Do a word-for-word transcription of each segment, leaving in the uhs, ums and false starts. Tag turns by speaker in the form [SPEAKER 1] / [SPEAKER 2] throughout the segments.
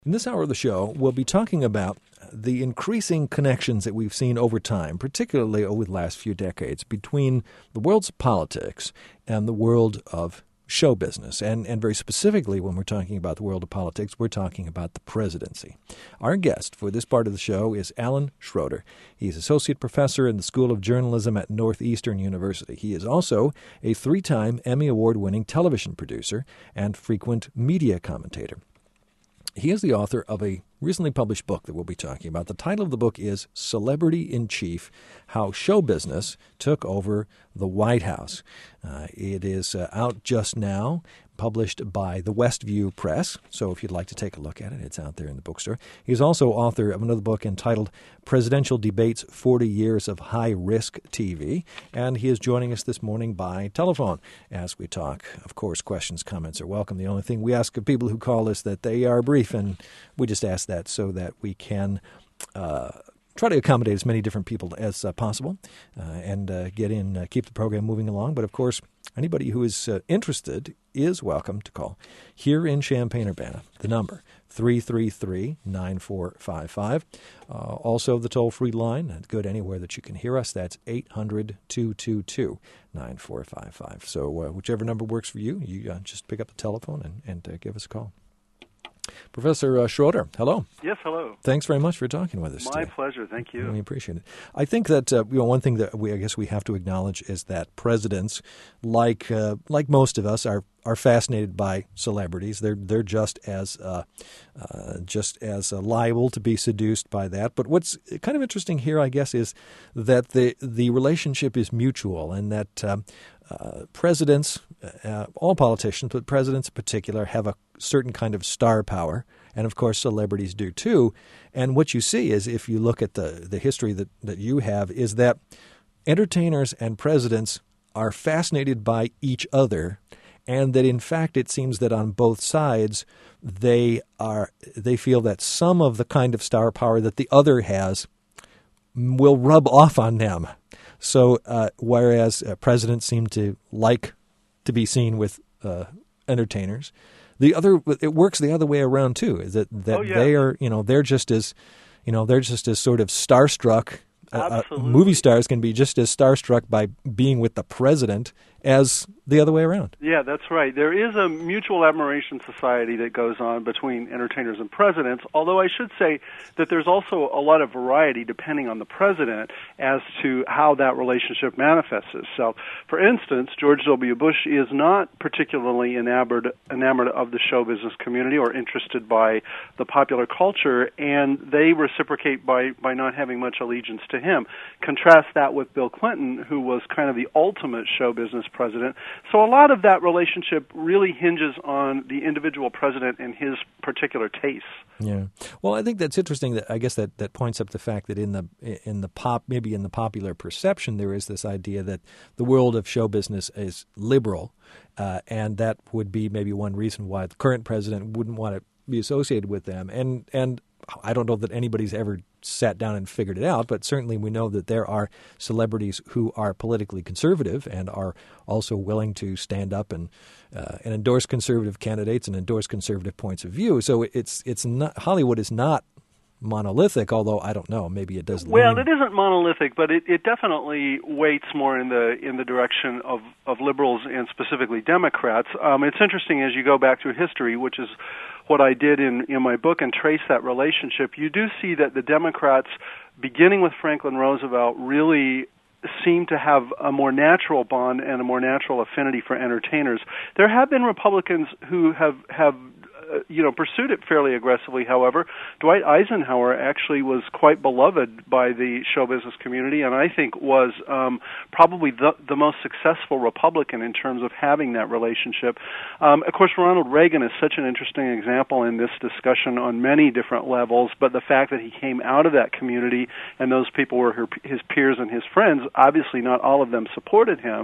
[SPEAKER 1] In this hour of the show, we'll be talking about the increasing connections that we've seen over time, particularly over the last few decades, between the worlds of politics and the world of show business. And, and very specifically, when we're talking about the world of politics, we're talking about the presidency. Our guest for this part of the show is Alan Schroeder. He's associate professor in the School of Journalism at Northeastern University. He is also a three-time Emmy Award-winning television producer and frequent media commentator. He is the author of a recently published book that we'll be talking about. The title of the book is Celebrity in Chief: How Show Business Took Over the White House. Uh, it is uh, out just now, published by the Westview Press. So if you'd like to take a look at it, it's out there in the bookstore. He's also author of another book entitled Presidential Debates, forty years of High-Risk T V. And he is joining us this morning by telephone as we talk. Of course, questions, comments are welcome. The only thing we ask of people who call is that they are brief, and we just ask that so that we can uh, try to accommodate as many different people as uh, possible uh, and uh, get in, uh, keep the program moving along. But, of course, anybody who is uh, interested is welcome to call here in Champaign-Urbana. The number, three three three, nine four five five. Uh, also, the toll-free line, good anywhere that you can hear us, that's eight hundred, two two two, nine four five five. So uh, whichever number works for you, you uh, just pick up the telephone and, and uh, give us a call. Professor uh, Schroeder, hello.
[SPEAKER 2] Yes, hello.
[SPEAKER 1] Thanks very much for talking with us
[SPEAKER 2] My
[SPEAKER 1] today.
[SPEAKER 2] pleasure. Thank you.
[SPEAKER 1] We appreciate it. I think that uh, you know one thing that we I guess we have to acknowledge is that presidents, like uh, like most of us, are are fascinated by celebrities. They're they're just as uh, uh, just as uh, liable to be seduced by that. But what's kind of interesting here, I guess, is that the the relationship is mutual, and that um, uh, presidents, uh, all politicians, but presidents in particular, have a certain kind of star power, and of course celebrities do too. And what you see is, if you look at the the history that that you have, is that entertainers and presidents are fascinated by each other. And that, in fact, it seems that on both sides, they are they feel that some of the kind of star power that the other has will rub off on them. So, uh, whereas uh, presidents seem to like to be seen with uh, entertainers, the other it works the other way around too. Is that that
[SPEAKER 2] oh, yeah.
[SPEAKER 1] they are you know they're just as you know they're just as sort of starstruck. Uh, uh, movie stars can be just as starstruck by being with the president as the other way around.
[SPEAKER 2] Yeah, that's right. There is a mutual admiration society that goes on between entertainers and presidents, although I should say that there's also a lot of variety depending on the president as to how that relationship manifests itself. For instance, George W. Bush is not particularly enamored, enamored of the show business community or interested by the popular culture, and they reciprocate by, by not having much allegiance to him. Contrast that with Bill Clinton, who was kind of the ultimate show business president. So a lot of that relationship really hinges on the individual president and his particular tastes.
[SPEAKER 1] Yeah. Well, I think that's interesting. That I guess that, that points up the fact that in the in the pop maybe in the popular perception there is this idea that the world of show business is liberal, uh, and that would be maybe one reason why the current president wouldn't want to be associated with them. And and I don't know that anybody's ever sat down and figured it out, but certainly we know that there are celebrities who are politically conservative and are also willing to stand up and uh, and endorse conservative candidates and endorse conservative points of view. So it's it's not Hollywood is not monolithic, although I don't know, maybe it does.
[SPEAKER 2] Well,
[SPEAKER 1] lean.
[SPEAKER 2] it isn't monolithic, but it, it definitely weights more in the in the direction of, of liberals and specifically Democrats. Um, it's interesting as you go back through history, which is what I did in, in my book, and trace that relationship. You do see that the Democrats, beginning with Franklin Roosevelt, really seem to have a more natural bond and a more natural affinity for entertainers. There have been Republicans who have have uh, you know, pursued it fairly aggressively. However, Dwight Eisenhower actually was quite beloved by the show business community, and I think was um, probably the, the most successful Republican in terms of having that relationship. Um, of course, Ronald Reagan is such an interesting example in this discussion on many different levels, but the fact that he came out of that community and those people were her, his peers and his friends, obviously not all of them supported him,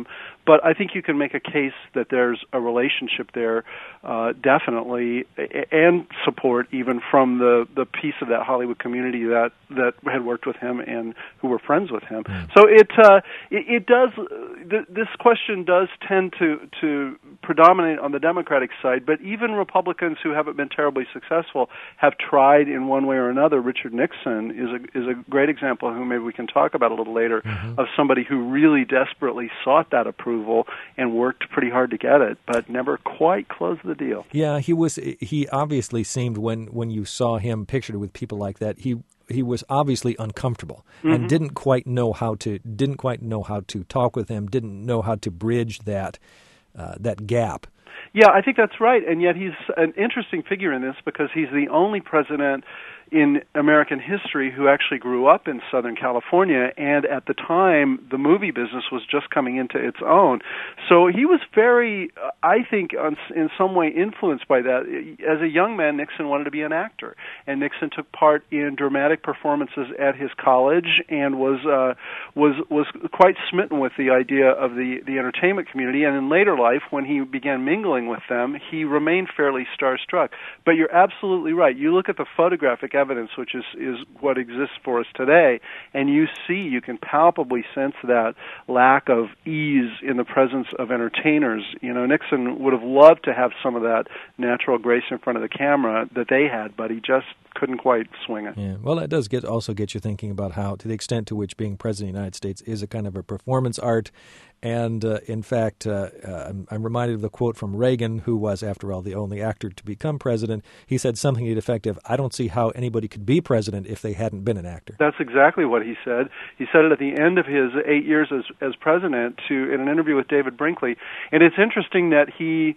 [SPEAKER 2] but I think you can make a case that there's a relationship there, uh, definitely, and support even from the, the piece of that Hollywood community that, that had worked with him and who were friends with him. Mm. So it, uh, it it does th- this question does tend to to predominate on the Democratic side, but even Republicans who haven't been terribly successful have tried in one way or another. Richard Nixon is a is a great example who maybe we can talk about a little later, mm-hmm. of somebody who really desperately sought that approval and worked pretty hard to get it, but never quite closed the deal.
[SPEAKER 1] Yeah, he was. He obviously seemed, when when you saw him pictured with people like that, he he was obviously uncomfortable mm-hmm. and didn't quite know how to didn't quite know how to talk with him, didn't know how to bridge that uh, that gap.
[SPEAKER 2] Yeah, I think that's right, and yet he's an interesting figure in this because he's the only president in American history who actually grew up in Southern California, and at the time, the movie business was just coming into its own. So he was very, I think, in some way influenced by that. As a young man, Nixon wanted to be an actor, and Nixon took part in dramatic performances at his college and was uh, was was quite smitten with the idea of the, the entertainment community, and in later life, when he began mingling with them, he remained fairly starstruck. But you're absolutely right. You look at the photographic evidence, which is, is what exists for us today, and you see, you can palpably sense that lack of ease in the presence of entertainers. You know, Nixon would have loved to have some of that natural grace in front of the camera that they had, but he just couldn't quite swing it.
[SPEAKER 1] Yeah. Well, that does get also get you thinking about how, to the extent to which being president of the United States is a kind of a performance art. And, uh, in fact, uh, uh, I'm, I'm reminded of the quote from Reagan, who was, after all, the only actor to become president. He said something to the effect of, I don't see how anybody could be president if they hadn't been an actor.
[SPEAKER 2] That's exactly what he said. He said it at the end of his eight years as, as president to in an interview with David Brinkley. And it's interesting that he...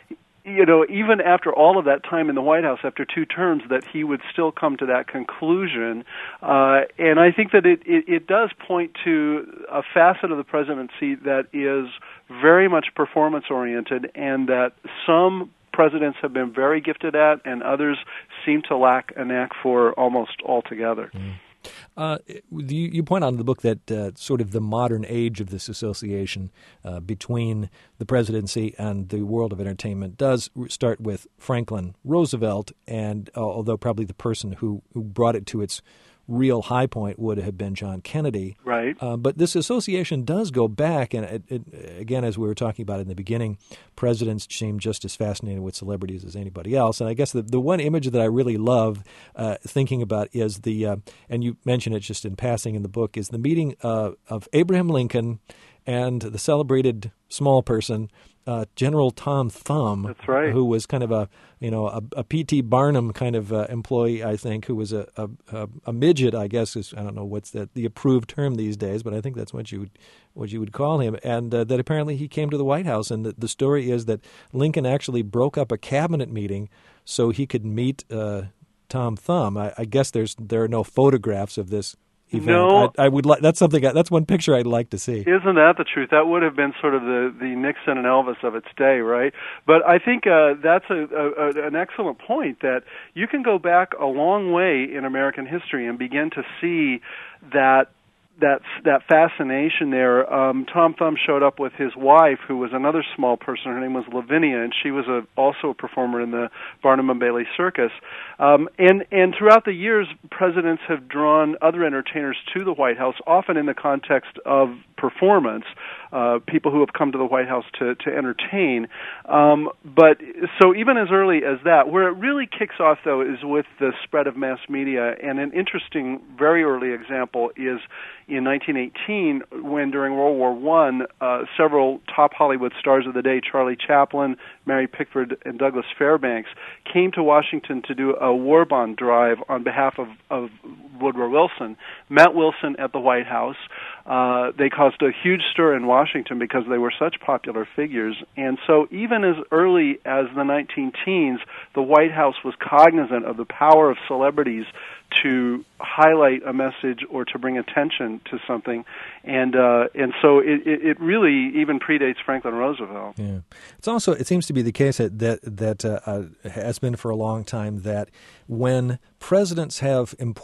[SPEAKER 2] You know, even after all of that time in the White House, after two terms, that he would still come to that conclusion. Uh, and I think that it, it, it does point to a facet of the presidency that is very much performance-oriented, and that some presidents have been very gifted at, and others seem to lack a knack for almost altogether.
[SPEAKER 1] Mm. Uh, you, you point out in the book that uh, sort of the modern age of this association uh, between the presidency and the world of entertainment does start with Franklin Roosevelt, and uh, although probably the person who, who brought it to its real high point would have been John Kennedy.
[SPEAKER 2] Right.
[SPEAKER 1] Uh, but this association does go back, and it, it, again, as we were talking about in the beginning, presidents seem just as fascinated with celebrities as anybody else. And I guess the, the one image that I really love uh, thinking about is the, uh, and you mention it just in passing in the book, is the meeting uh, of Abraham Lincoln and the celebrated small person, Uh, General Tom Thumb.
[SPEAKER 2] That's right.
[SPEAKER 1] Who was kind of a, you know, a, a P T Barnum kind of uh, employee, I think, who was a, a, a midget, I guess, is, I don't know what's the, the approved term these days, but I think that's what you would, what you would call him. And uh, that apparently he came to the White House, and the, the story is that Lincoln actually broke up a cabinet meeting so he could meet uh, Tom Thumb. I, I guess there's there are no photographs of this event.
[SPEAKER 2] No,
[SPEAKER 1] I, I would like that's something. That's one picture I'd like to see.
[SPEAKER 2] Isn't that the truth? That would have been sort of the, the Nixon and Elvis of its day, right? But I think uh, that's a, a, an excellent point, that you can go back a long way in American history and begin to see that that that fascination there. Um, Tom Thumb showed up with his wife, who was another small person. Her name was Lavinia, and she was a, also a performer in the Barnum and Bailey Circus. Um, and and throughout the years, presidents have drawn other entertainers to the White House, often in the context of performance. Uh, people who have come to the White House to to entertain. Um, but so even as early as that, where it really kicks off, though, is with the spread of mass media. And an interesting, very early example is in nineteen eighteen, when during World War One, uh, several top Hollywood stars of the day, Charlie Chaplin, Mary Pickford, and Douglas Fairbanks, came to Washington to do a war bond drive on behalf of, of Woodrow Wilson, met Wilson at the White House. Uh, they caused a huge stir in Washington because they were such popular figures. And so even as early as the nineteen teens, the White House was cognizant of the power of celebrities to highlight a message or to bring attention to something, and uh, and so it, it really even predates Franklin Roosevelt.
[SPEAKER 1] Yeah, it's also it seems to be the case that that, that uh, uh, has been for a long time that when presidents have important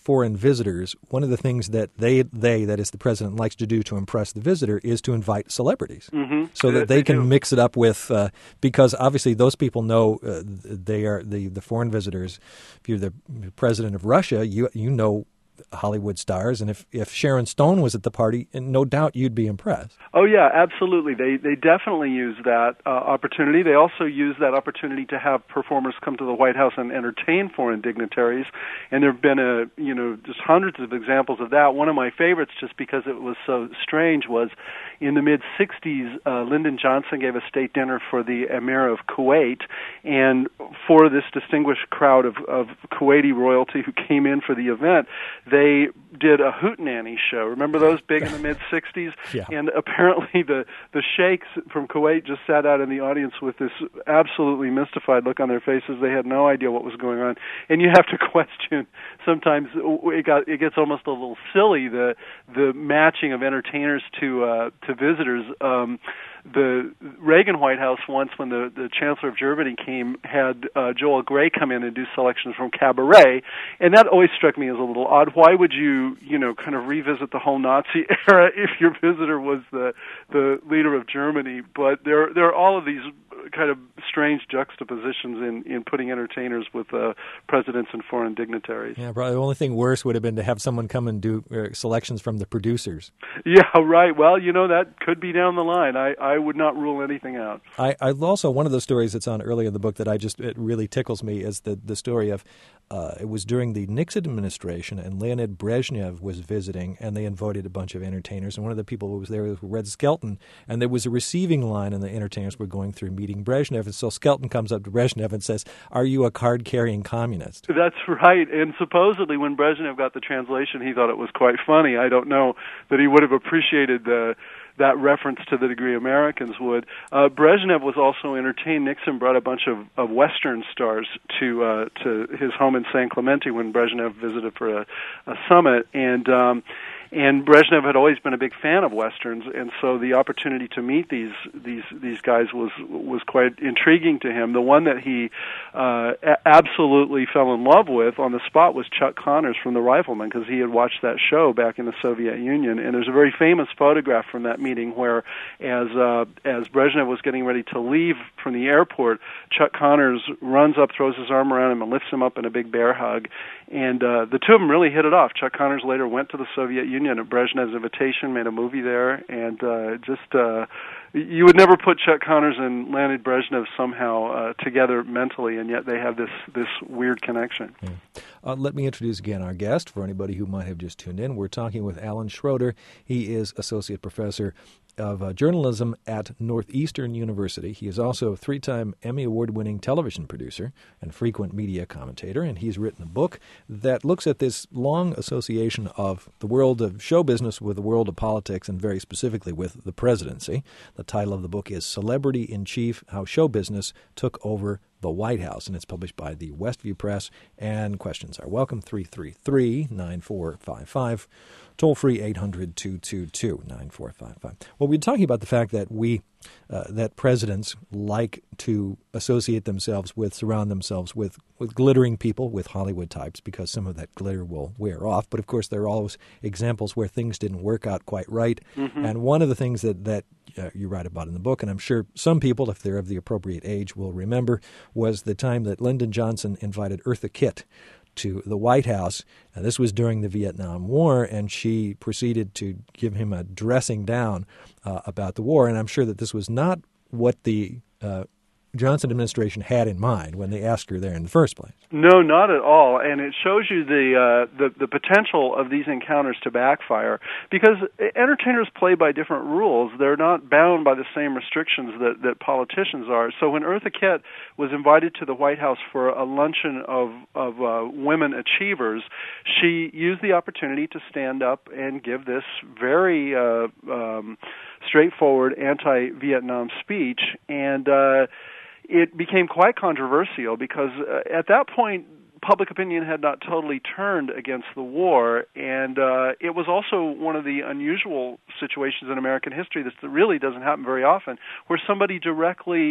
[SPEAKER 1] foreign visitors, one of the things that they, they that is the president, likes to do to impress the visitor is to invite celebrities
[SPEAKER 2] mm-hmm.
[SPEAKER 1] so that they,
[SPEAKER 2] they
[SPEAKER 1] can
[SPEAKER 2] do.
[SPEAKER 1] mix it up with, uh, because obviously those people know uh, they are the, the foreign visitors. If you're the president of Russia, you you know Hollywood stars, and if, if Sharon Stone was at the party, no doubt you'd be impressed.
[SPEAKER 2] Oh yeah, absolutely. They they definitely use that uh, opportunity. They also use that opportunity to have performers come to the White House and entertain foreign dignitaries. And there have been a you know just hundreds of examples of that. One of my favorites, just because it was so strange, was in the mid sixties. Uh, Lyndon Johnson gave a state dinner for the Emir of Kuwait, and for this distinguished crowd of, of Kuwaiti royalty who came in for the event, they did a hootenanny show. Remember those, big in the mid sixties?
[SPEAKER 1] Yeah.
[SPEAKER 2] And apparently the, the sheikhs from Kuwait just sat out in the audience with this absolutely mystified look on their faces. They had no idea what was going on. And you have to question, sometimes it got it gets almost a little silly, the the matching of entertainers to uh, to visitors. Um, the Reagan White House once, when the, the Chancellor of Germany came, had uh, Joel Grey come in and do selections from Cabaret, and that always struck me as a little odd. Why would you, you know, kind of revisit the whole Nazi era if your visitor was the the leader of Germany? But there there are all of these kind of strange juxtapositions in, in putting entertainers with uh, presidents and foreign dignitaries.
[SPEAKER 1] Yeah, probably the only thing worse would have been to have someone come and do uh, selections from the producers.
[SPEAKER 2] Yeah, right. Well, you know, that could be down the line. I, I would not rule anything out.
[SPEAKER 1] I, I also, one of those stories that's on early in the book that I just, it really tickles me is the, the story of, uh, it was during the Nixon administration, and Leonid Brezhnev was visiting, and they invited a bunch of entertainers, and one of the people who was there was Red Skelton, and there was a receiving line, and the entertainers were going through meeting Brezhnev, and so Skelton comes up to Brezhnev and says, "Are you a card-carrying communist?"
[SPEAKER 2] That's right, and supposedly when Brezhnev got the translation, he thought it was quite funny. I don't know that he would have appreciated the that reference to the degree Americans would. Uh, Brezhnev was also entertained. Nixon brought a bunch of, of Western stars to uh, to his home in San Clemente when Brezhnev visited for a, a summit, and um, and Brezhnev had always been a big fan of Westerns, and so the opportunity to meet these these these guys was was quite intriguing to him. The one that he uh, a- absolutely fell in love with on the spot was Chuck Connors from The Rifleman, because he had watched that show back in the Soviet Union, and there's a very famous photograph from that meeting where, as uh, as Brezhnev was getting ready to leave from the airport, Chuck Connors runs up, throws his arm around him, and lifts him up in a big bear hug, and uh, the two of them really hit it off. Chuck Connors later went to the Soviet Union at Brezhnev's invitation, made a movie there, and uh, just uh, you would never put Chuck Connors and Leonid Brezhnev somehow uh, together mentally, and yet they have this this weird connection.
[SPEAKER 1] Yeah. Uh, let me introduce again our guest for anybody who might have just tuned in. We're talking with Alan Schroeder. He is Associate Professor of uh, Journalism at Northeastern University. He is also a three-time Emmy Award-winning television producer and frequent media commentator, and he's written a book that looks at this long association of the world of show business with the world of politics, and very specifically with the presidency. The title of the book is Celebrity in Chief: How Show Business Took Over the White House, and it's published by the Westview Press. And questions are welcome, three three three, nine four five five, toll-free eight hundred, two two two, nine four five five. Well, we're talking about the fact that we, uh, that presidents like to associate themselves with, surround themselves with, with glittering people, with Hollywood types, because some of that glitter will wear off. But, of course, there are always examples where things didn't work out quite right. Mm-hmm. And one of the things that, that uh, you write about in the book, and I'm sure some people, if they're of the appropriate age, will remember, was the time that Lyndon Johnson invited Eartha Kitt to the White House. And this was during the Vietnam War, and she proceeded to give him a dressing down uh, about the war. And I'm sure that this was not what the uh, Johnson administration had in mind when they asked her there in the first place.
[SPEAKER 2] No, not at all, and it shows you the uh, the, the potential of these encounters to backfire, because entertainers play by different rules. They're not bound by the same restrictions that, that politicians are. So when Eartha Kitt was invited to the White House for a luncheon of, of uh, women achievers, she used the opportunity to stand up and give this very uh, um, straightforward anti-Vietnam speech, and uh, it became quite controversial because uh, at that point, public opinion had not totally turned against the war, and uh, it was also one of the unusual situations in American history that really doesn't happen very often, where somebody directly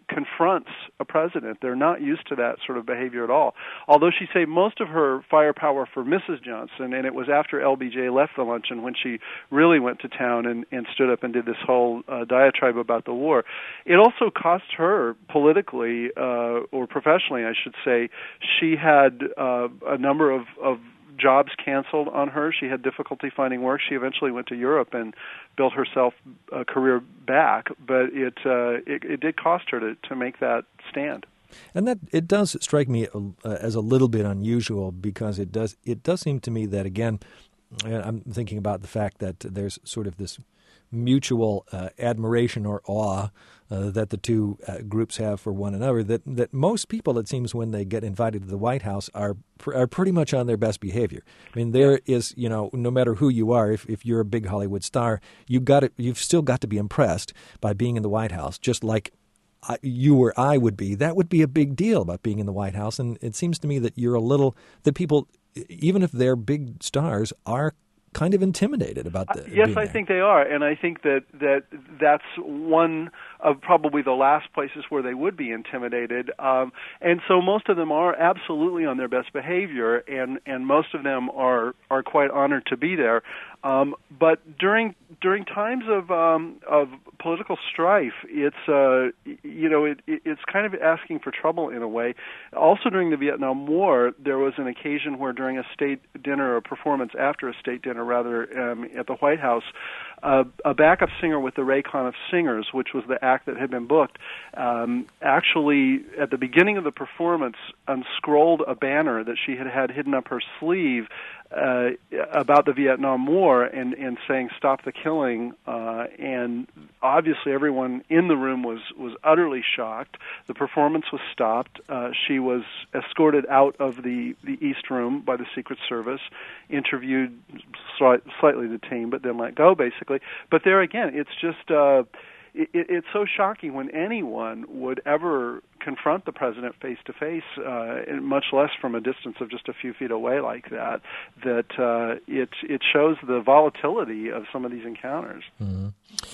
[SPEAKER 2] confronts a president. They're not used to that sort of behavior at all. Although she saved most of her firepower for Missus Johnson, and it was after L B J left the luncheon when she really went to town and, and stood up and did this whole uh, diatribe about the war. It also cost her politically, uh, or professionally, I should say. She had uh, a number of, of jobs canceled on her. She had difficulty finding work. She eventually went to Europe and built herself a career back, but it uh, it, it did cost her to, to make that stand.
[SPEAKER 1] And that it does strike me uh, as a little bit unusual, because it does it does seem to me that, again, I'm thinking about the fact that there's sort of this mutual uh, admiration or awe uh, that the two uh, groups have for one another, that that most people, it seems, when they get invited to the White House are are pretty much on their best behavior. I mean, there is, you know, no matter who you are, if, if you're a big Hollywood star, you've got to, you've still got to be impressed by being in the White House, just like I, you or I would be. That would be a big deal about being in the White House. And it seems to me that you're a little, that people, even if they're big stars, are kind of intimidated about the,
[SPEAKER 2] uh, yes,
[SPEAKER 1] being
[SPEAKER 2] I
[SPEAKER 1] there.
[SPEAKER 2] think they are, and I think that, that that's one of probably the last places where they would be intimidated. Um, and so most of them are absolutely on their best behavior, and, and most of them are, are quite honored to be there. Um, but during during times of um, of political strife, it's uh, you know it, it's kind of asking for trouble in a way. Also, during the Vietnam War, there was an occasion where, during a state dinner, or a performance after a state dinner, rather, um, at the White House, uh, a backup singer with the Raycon of Singers, which was the act that had been booked, um, actually at the beginning of the performance unscrolled a banner that she had had hidden up her sleeve Uh, about the Vietnam War, and, and saying "Stop the killing," uh, and obviously everyone in the room was, was utterly shocked. The performance was stopped. Uh, she was escorted out of the, the East Room by the Secret Service, interviewed, slight, slightly detained, but then let go, basically. But there again, it's just uh, it, it's so shocking when anyone would ever confront the president face to face, much less from a distance of just a few feet away like that. That uh, it it shows the volatility of some of these encounters.
[SPEAKER 1] Mm-hmm.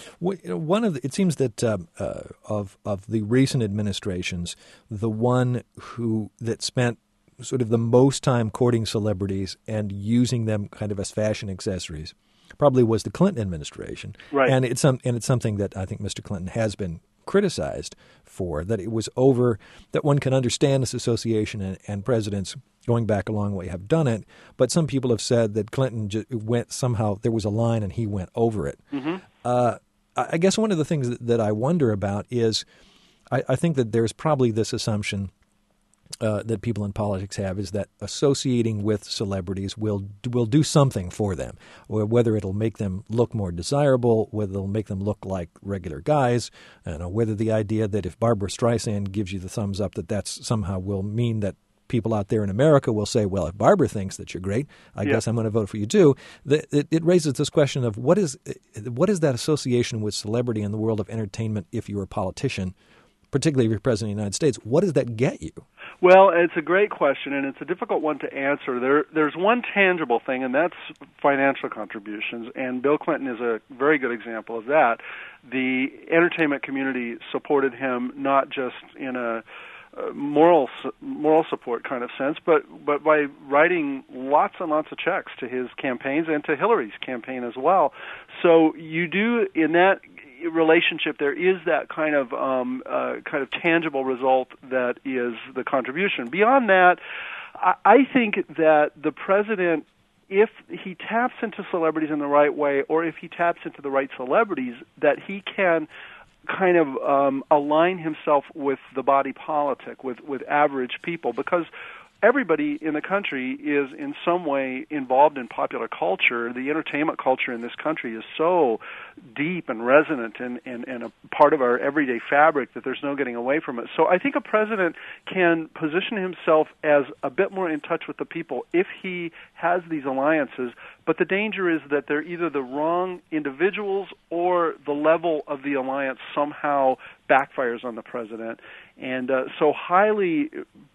[SPEAKER 1] One of the, it seems that uh, uh, of of the recent administrations, the one who that spent sort of the most time courting celebrities and using them kind of as fashion accessories probably was the Clinton administration.
[SPEAKER 2] Right.
[SPEAKER 1] And it's some and it's something that I think Mister Clinton has been criticized for, that it was over, that one can understand this association, and, and presidents going back a long way have done it, but some people have said that Clinton just went somehow, there was a line and he went over it. Mm-hmm. Uh, I guess one of the things that, that I wonder about is I, I think that there's probably this assumption Uh, that people in politics have, is that associating with celebrities will will do something for them, or whether it'll make them look more desirable, whether it'll make them look like regular guys, you know, whether the idea that if Barbara Streisand gives you the thumbs up, that that's somehow will mean that people out there in America will say, well, if Barbara thinks that you're great, I yeah. guess I'm going to vote for you too. The, it, it raises this question of what is what is that association with celebrity in the world of entertainment if you're a politician, particularly if you're president of the United States? What does that get you?
[SPEAKER 2] Well, it's a great question, and it's a difficult one to answer. There, there's one tangible thing, and that's financial contributions, and Bill Clinton is a very good example of that. The entertainment community supported him not just in a uh, moral moral support kind of sense, but, but by writing lots and lots of checks to his campaigns and to Hillary's campaign as well. So you do, in that relationship, there is that kind of um, uh, kind of tangible result that is the contribution. Beyond that, I, I think that the president, if he taps into celebrities in the right way, or if he taps into the right celebrities, that he can kind of um, align himself with the body politic, with, with average people, because everybody in the country is in some way involved in popular culture. The entertainment culture in this country is so deep and resonant and, and, and a part of our everyday fabric that there's no getting away from it. So I think a president can position himself as a bit more in touch with the people if he has these alliances, but the danger is that they're either the wrong individuals or the level of the alliance somehow backfires on the president. And uh, so highly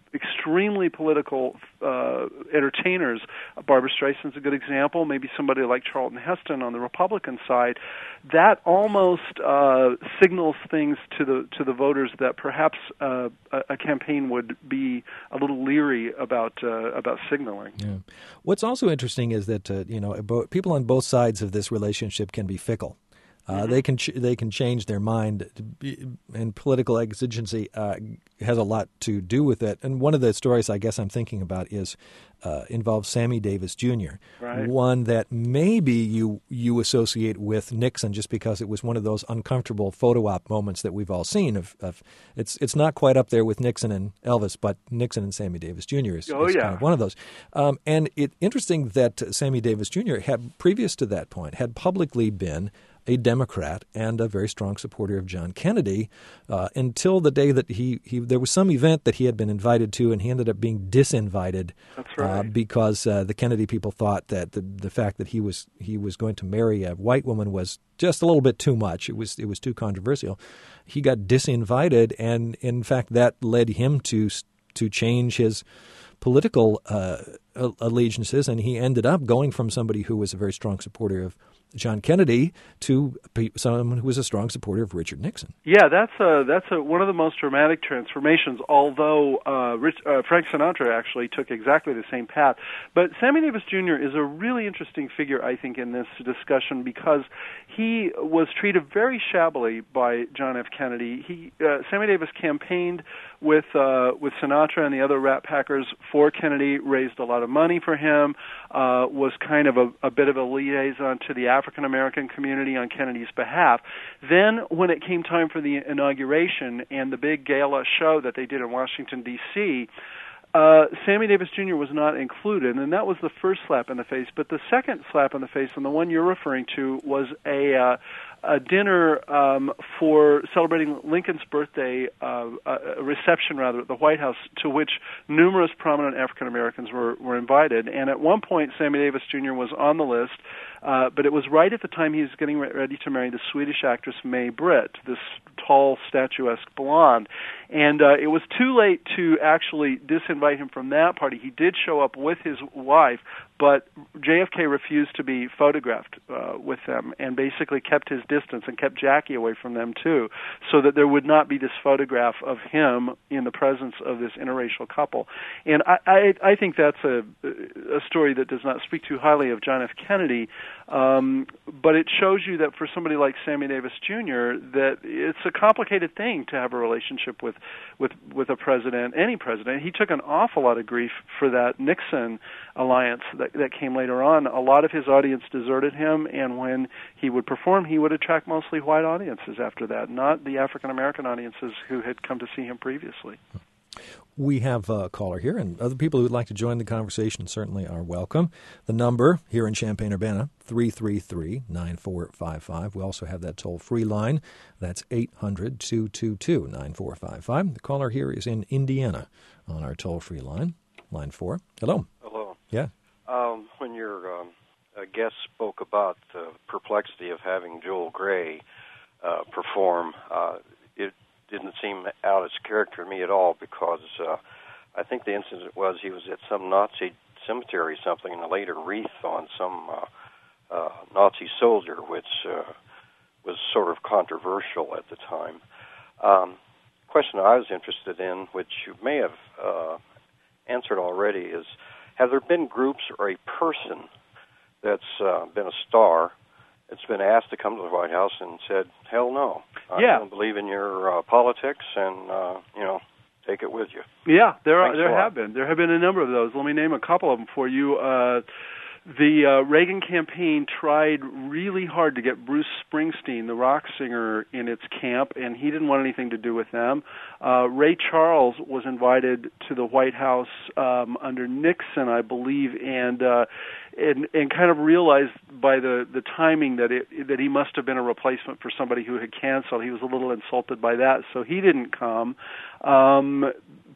[SPEAKER 2] extremely political uh, entertainers. Barbra Streisand's a good example. Maybe somebody like Charlton Heston on the Republican side. That almost uh, signals things to the to the voters that perhaps uh, a, a campaign would be a little leery about uh, about signaling.
[SPEAKER 1] Yeah. What's also interesting is that uh, you know bo- people on both sides of this relationship can be fickle. Uh, mm-hmm. They can ch- they can change their mind, and political exigency uh, has a lot to do with it. And one of the stories I guess I'm thinking about is uh, involves Sammy Davis Junior
[SPEAKER 2] Right.
[SPEAKER 1] One that maybe you you associate with Nixon just because it was one of those uncomfortable photo op moments that we've all seen. Of, of it's it's not quite up there with Nixon and Elvis, but Nixon and Sammy Davis Junior is,
[SPEAKER 2] oh,
[SPEAKER 1] is
[SPEAKER 2] yeah.
[SPEAKER 1] kind of one of those. Um, and it's interesting that Sammy Davis Junior had previous to that point had publicly been a Democrat and a very strong supporter of John Kennedy uh, until the day that he, he there was some event that he had been invited to, and he ended up being disinvited.
[SPEAKER 2] That's right.
[SPEAKER 1] uh, because uh, the Kennedy people thought that the the fact that he was he was going to marry a white woman was just a little bit too much. It was it was too controversial. He got disinvited, and in fact that led him to to change his political uh, allegiances, and he ended up going from somebody who was a very strong supporter of John Kennedy to someone who was a strong supporter of Richard Nixon.
[SPEAKER 2] Yeah, that's a, that's a, one of the most dramatic transformations, although uh, Rich, uh, Frank Sinatra actually took exactly the same path. But Sammy Davis Junior is a really interesting figure, I think, in this discussion because he was treated very shabbily by John F. Kennedy. He, uh, Sammy Davis campaigned with uh, with Sinatra and the other Rat Packers for Kennedy, raised a lot of money for him, uh, was kind of a, a bit of a liaison to the African-American community on Kennedy's behalf. Then when it came time for the inauguration and the big gala show that they did in Washington, D C, uh, Sammy Davis Junior was not included, and that was the first slap in the face. But the second slap in the face, and the one you're referring to, was a, uh, a dinner um, for celebrating Lincoln's birthday, uh, a reception, rather, at the White House, to which numerous prominent African-Americans were, were invited. And at one point, Sammy Davis Junior was on the list, uh, but it was right at the time he was getting ready to marry the Swedish actress Mae Britt, this tall, statuesque blonde. And uh, it was too late to actually disinvite him from that party. He did show up with his wife, but J F K refused to be photographed uh, with them and basically kept his distance and kept Jackie away from them too, so that there would not be this photograph of him in the presence of this interracial couple. And I, I, I think that's a, a story that does not speak too highly of John F. Kennedy, um, but it shows you that for somebody like Sammy Davis Junior, that it's a complicated thing to have a relationship with, with, with a president, any president. He took an awful lot of grief for that Nixon alliance that, that came later on. A lot of his audience deserted him, and when he would perform, he would attract mostly white audiences after that, not the African-American audiences who had come to see him previously.
[SPEAKER 1] We have a caller here, and other people who would like to join the conversation certainly are welcome. The number here in Champaign-Urbana, three three three, nine four five five. We also have that toll-free line. That's eight hundred, two two two, nine four five five. The caller here is in Indiana on our toll-free line, line four. Hello.
[SPEAKER 3] Hello.
[SPEAKER 1] Yeah.
[SPEAKER 3] Um, when your um, uh, guest spoke about the perplexity of having Joel Grey uh, perform, uh, it didn't seem out of character to me at all, because uh, I think the incident was he was at some Nazi cemetery or something and laid a wreath on some uh, uh, Nazi soldier, which uh, was sort of controversial at the time. Um, question I was interested in, which you may have uh, answered already, is have there been groups or a person that's uh, been a star that's been asked to come to the White House and said, hell no, I
[SPEAKER 2] yeah.
[SPEAKER 3] don't believe in your uh, politics, and, uh, you know, take it with you?
[SPEAKER 2] Yeah, there are,
[SPEAKER 3] Thanks
[SPEAKER 2] there
[SPEAKER 3] a lot.
[SPEAKER 2] have been. There have been a number of those. Let me name a couple of them for you. Uh, the uh, Reagan campaign tried really hard to get Bruce Springsteen, the rock singer, in its camp, and he didn't want anything to do with them. Uh, Ray Charles was invited to the White House um, under Nixon, I believe, and uh, and and kind of realized by the, the timing that it that he must have been a replacement for somebody who had canceled. He was a little insulted by that, so he didn't come. Um,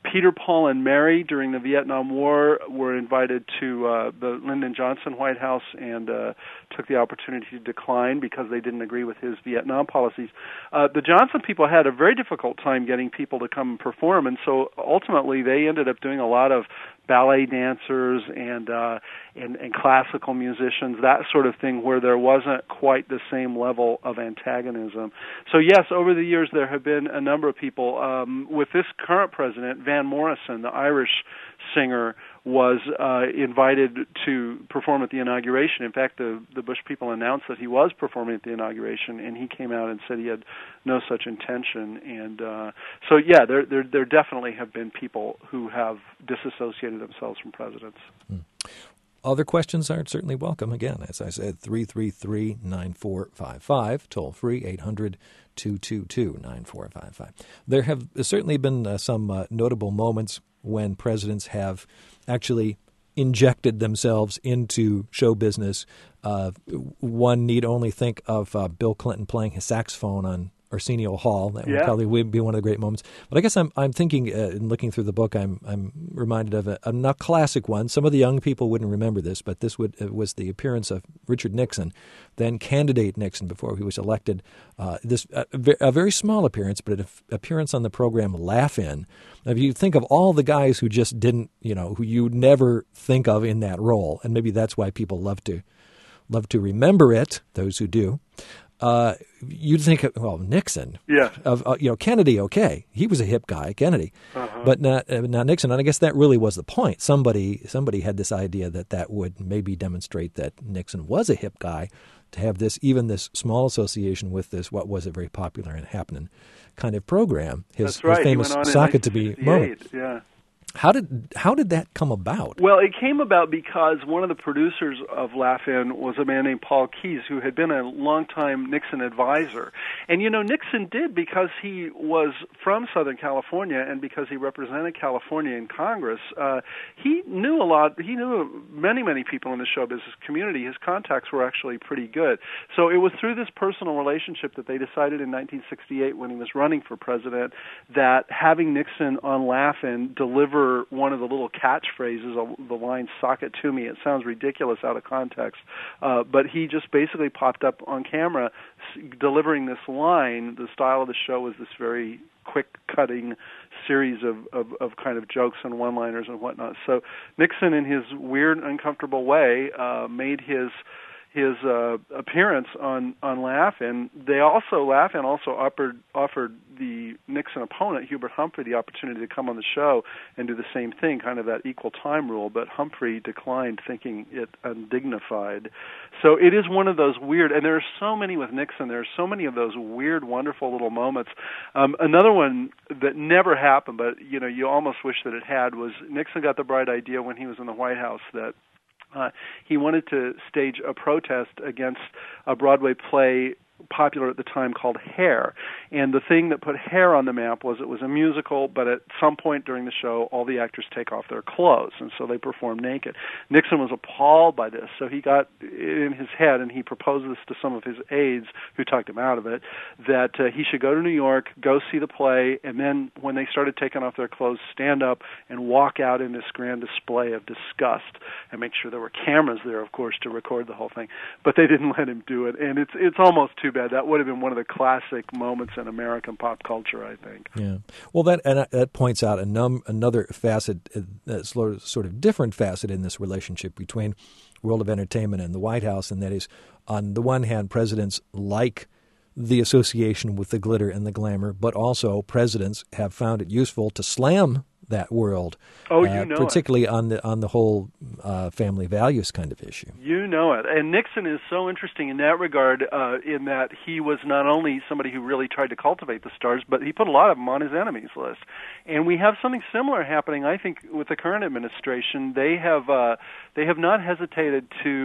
[SPEAKER 2] Peter, Paul, and Mary during the Vietnam War were invited to uh, the Lyndon Johnson White House and uh, took the opportunity to decline because they didn't agree with his Vietnam policies. Uh, the Johnson people had a very difficult time getting people to come and perform, and so ultimately they ended up doing a lot of ballet dancers and, uh, and and classical musicians, that sort of thing, where there wasn't quite the same level of antagonism. So yes, over the years there have been a number of people. Um, with this current president, Van Morrison, the Irish singer, was uh, invited to perform at the inauguration. In fact, the, the Bush people announced that he was performing at the inauguration, and he came out and said he had no such intention. And uh, so, yeah, there, there there definitely have been people who have disassociated themselves from presidents.
[SPEAKER 1] Hmm. Other questions are certainly welcome. Again, as I said, three three three, nine four five five, toll free, eight hundred, two two two, nine four five five. There have certainly been uh, some uh, notable moments when presidents have actually injected themselves into show business. Uh, one need only think of uh, Bill Clinton playing his saxophone on Arsenio Hall. That
[SPEAKER 2] yeah.
[SPEAKER 1] would probably be one of the great moments. But I guess I'm I'm thinking, uh, in looking through the book, I'm I'm reminded of a, a not classic one. Some of the young people wouldn't remember this, but this would uh, was the appearance of Richard Nixon, then candidate Nixon before he was elected. Uh, this uh, a very small appearance, but an appearance on the program Laugh-In. Now, if you think of all the guys who just didn't, you know, who you never think of in that role, and maybe that's why people love to love to remember it. Those who do. Uh, you'd think, well, Nixon,
[SPEAKER 2] yeah,
[SPEAKER 1] of uh, you know, Kennedy. Okay, he was a hip guy, Kennedy,
[SPEAKER 2] uh-huh.
[SPEAKER 1] but not uh, not Nixon. And I guess that really was the point. Somebody somebody had this idea that that would maybe demonstrate that Nixon was a hip guy, to have this even this small association with this what was a very popular and happening kind of program. His,
[SPEAKER 2] That's right.
[SPEAKER 1] his famous socket to be moment.
[SPEAKER 2] Yeah.
[SPEAKER 1] How did how did that come about?
[SPEAKER 2] Well, it came about because one of the producers of Laugh-In was a man named Paul Keyes, who had been a longtime Nixon advisor. And, you know, Nixon did, because he was from Southern California and because he represented California in Congress, uh, he knew a lot, he knew many, many people in the show business community. His contacts were actually pretty good. So it was through this personal relationship that they decided in nineteen sixty-eight, when he was running for president, that having Nixon on Laugh-In deliver one of the little catchphrases, the line "sock it to me." It sounds ridiculous out of context, uh, but he just basically popped up on camera delivering this line. The style of the show was this very quick-cutting series of, of, of kind of jokes and one-liners and whatnot. So Nixon, in his weird, uncomfortable way, uh, made his his uh, appearance on on Laugh-In. They also Laugh-In also offered offered the Nixon opponent, Hubert Humphrey, the opportunity to come on the show and do the same thing, kind of that equal time rule. But Humphrey declined, thinking it undignified. So it is one of those weird, and there are so many with Nixon. There are so many of those weird, wonderful little moments. Um, another one that never happened, but you know, you almost wish that it had, was Nixon got the bright idea when he was in the White House that Uh, he wanted to stage a protest against a Broadway play popular at the time called Hair. And the thing that put Hair on the map was it was a musical, but at some point during the show, all the actors take off their clothes, and so they perform naked. Nixon was appalled by this, so he got in his head, and he proposed this to some of his aides, who talked him out of it, that uh, he should go to New York, go see the play, and then when they started taking off their clothes, stand up and walk out in this grand display of disgust, and make sure there were cameras there, of course, to record the whole thing. But they didn't let him do it, and it's it's almost too bad. That would have been one of the classic moments in American pop culture, I think.
[SPEAKER 1] Yeah. Well, that and that points out a num, another facet, uh, sort of different facet in this relationship between World of Entertainment and the White House, and that is, on the one hand, presidents like the association with the glitter and the glamour, but also presidents have found it useful to slam that world.
[SPEAKER 2] Oh,
[SPEAKER 1] uh,
[SPEAKER 2] you know
[SPEAKER 1] particularly
[SPEAKER 2] it.
[SPEAKER 1] on the on the whole uh, family values kind of issue.
[SPEAKER 2] You know it. And Nixon is so interesting in that regard, uh, in that he was not only somebody who really tried to cultivate the stars, but he put a lot of them on his enemies list. And we have something similar happening, I think, with the current administration. They have uh, they have not hesitated to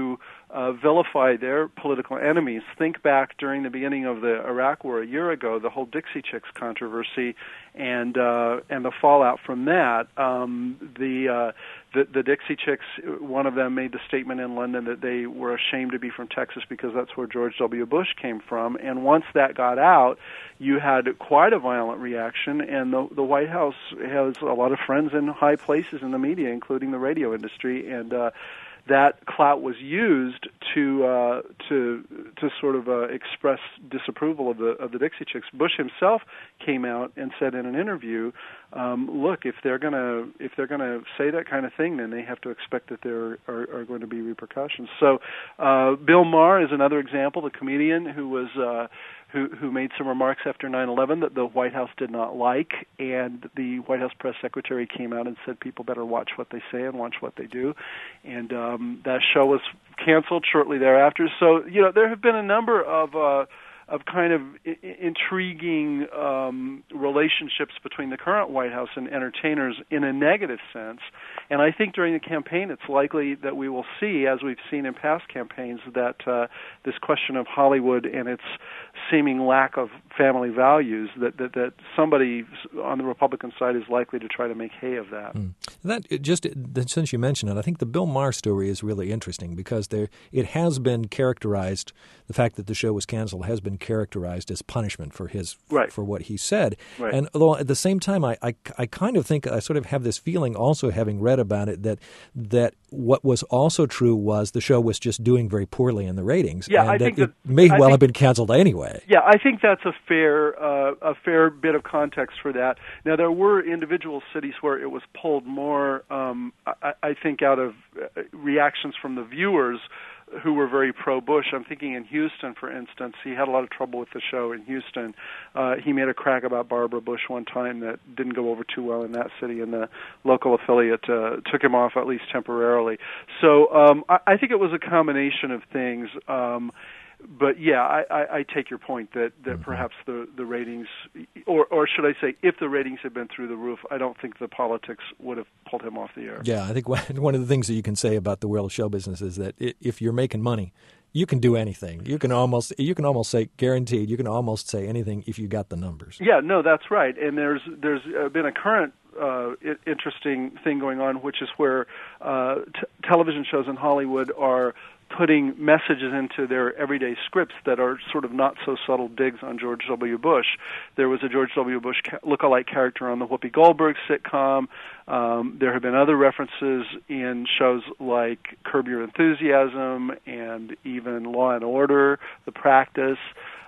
[SPEAKER 2] uh, vilify their political enemies. Think back during the beginning of the Iraq War a year ago, the whole Dixie Chicks controversy, and uh, and the fallout from that. Um, the, uh, the the Dixie Chicks, one of them made the statement in London that they were ashamed to be from Texas because that's where George W. Bush came from. And once that got out, you had quite a violent reaction, and the, the White House has a lot of friends in high places in the media, including the radio industry, and uh, that clout was used to uh, to to sort of uh, express disapproval of the of the Dixie Chicks. Bush himself came out and said in an interview, um, "Look, if they're gonna if they're gonna say that kind of thing, then they have to expect that there are, are going to be repercussions." So, uh, Bill Maher is another example, the comedian who was. Uh, Who, who made some remarks after nine eleven that the White House did not like, and the White House press secretary came out and said people better watch what they say and watch what they do, and um, that show was canceled shortly thereafter. So, you know, there have been a number of uh, of kind of I- intriguing um, relationships between the current White House and entertainers in a negative sense, and I think during the campaign it's likely that we will see, as we've seen in past campaigns, that uh, this question of Hollywood and its seeming lack of family values, that, that, that somebody on the Republican side is likely to try to make hay of that.
[SPEAKER 1] Mm. That it just since you mentioned it, I think the Bill Maher story is really interesting because there it has been characterized, the fact that the show was canceled has been characterized as punishment for his
[SPEAKER 2] right.
[SPEAKER 1] for what he said.
[SPEAKER 2] Right.
[SPEAKER 1] And although at the same time, I, I I kind of think I sort of have this feeling, also having read about it, that that what was also true was the show was just doing very poorly in the ratings.
[SPEAKER 2] Yeah,
[SPEAKER 1] and
[SPEAKER 2] I
[SPEAKER 1] that
[SPEAKER 2] think
[SPEAKER 1] it
[SPEAKER 2] that,
[SPEAKER 1] may
[SPEAKER 2] I
[SPEAKER 1] well
[SPEAKER 2] think,
[SPEAKER 1] have been canceled anyway.
[SPEAKER 2] Yeah, I think that's a fair uh, a fair bit of context for that. Now, there were individual cities where it was pulled more, um, I, I think, out of uh, reactions from the viewers who were very pro-Bush. I'm thinking in Houston, for instance. He had a lot of trouble with the show in Houston. Uh, he made a crack about Barbara Bush one time that didn't go over too well in that city, and the local affiliate uh, took him off, at least temporarily. So um, I, I think it was a combination of things. Um, But yeah, I, I, I take your point that, that mm-hmm. perhaps the, the ratings, or or should I say, if the ratings had been through the roof, I don't think the politics would have pulled him off the air.
[SPEAKER 1] Yeah, I think one of the things that you can say about the world of show business is that if you're making money, you can do anything. You can almost you can almost say guaranteed. You can almost say anything if you got the numbers.
[SPEAKER 2] Yeah, no, that's right. And there's there's been a current uh, interesting thing going on, which is where uh, t- television shows in Hollywood are putting messages into their everyday scripts that are sort of not so subtle digs on George W. Bush. There was a George W. Bush ca- lookalike character on the Whoopi Goldberg sitcom. Um, there have been other references in shows like Curb Your Enthusiasm and even Law and Order, The Practice.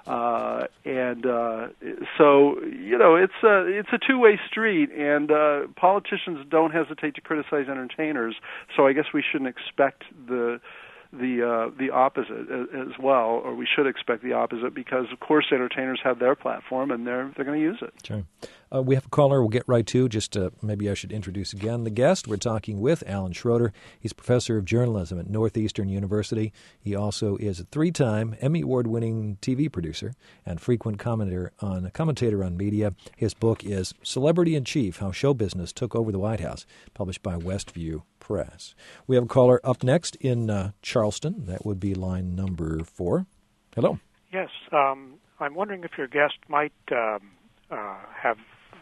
[SPEAKER 2] Uh, and uh, so, you know, it's a, it's a two-way street, and uh, politicians don't hesitate to criticize entertainers, so I guess we shouldn't expect the the uh, the opposite as well, or we should expect the opposite, because of course entertainers have their platform and they're they're going to use it.
[SPEAKER 1] Sure. Uh, we have a caller we'll get right to. Just uh, maybe I should introduce again the guest. We're talking with Alan Schroeder. He's professor of journalism at Northeastern University. He also is a three-time Emmy Award-winning T V producer and frequent commentator on commentator on media. His book is Celebrity in Chief: How Show Business Took Over the White House, published by Westview Press. We have a caller up next in uh, Charleston. That would be line number four. Hello.
[SPEAKER 4] Yes, um, I'm wondering if your guest might um, uh, have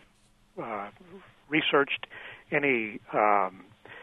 [SPEAKER 4] uh, researched any um,